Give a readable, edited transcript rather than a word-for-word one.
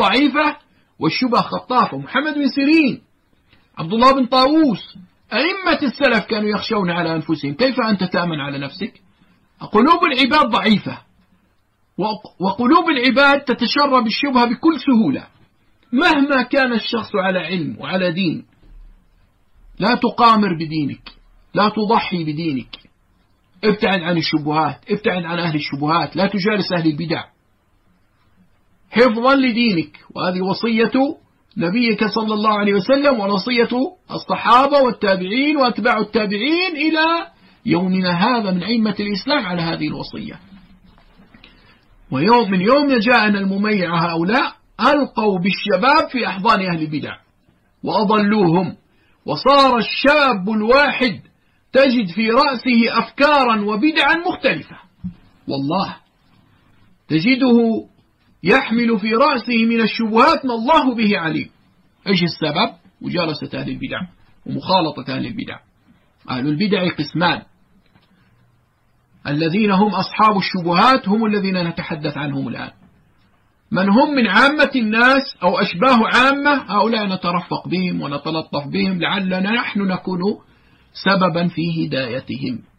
ضعيفة والشبهة خطافة. محمد بن سيرين، عبد الله بن طاووس، أئمة السلف كانوا يخشون على أنفسهم، كيف أنت تأمن على نفسك؟ قلوب العباد ضعيفة، وقلوب العباد تتشرب الشبهة بكل سهولة مهما كان الشخص على علم وعلى دين. لا تقامر بدينك، لا تضحي بدينك، ابتعد عن الشبهات، ابتعد عن أهل الشبهات، لا تجالس أهل البدع حفظا لدينك. وهذه وصية نبيك صلى الله عليه وسلم، ووصية الصحابة والتابعين وأتباع التابعين إلى يومنا هذا من أئمة الإسلام على هذه الوصية. ويوم من يوم جاءنا المميع هؤلاء ألقوا بالشباب في أحضان أهل البدع وأضلوهم، وصار الشاب الواحد تجد في رأسه أفكارا وبدعا مختلفة، والله تجده يحمل في رأسه من الشبهات ما الله به عليم. إيش السبب؟ مجالسة أهل البدع ومخالطة أهل البدع. أهل البدع قسمان: الذين هم أصحاب الشبهات هم الذين نتحدث عنهم الآن، من هم من عامة الناس أو أشباه عامة، هؤلاء نترفق بهم ونتلطف بهم لعلنا نحن نكون سببا في هدايتهم.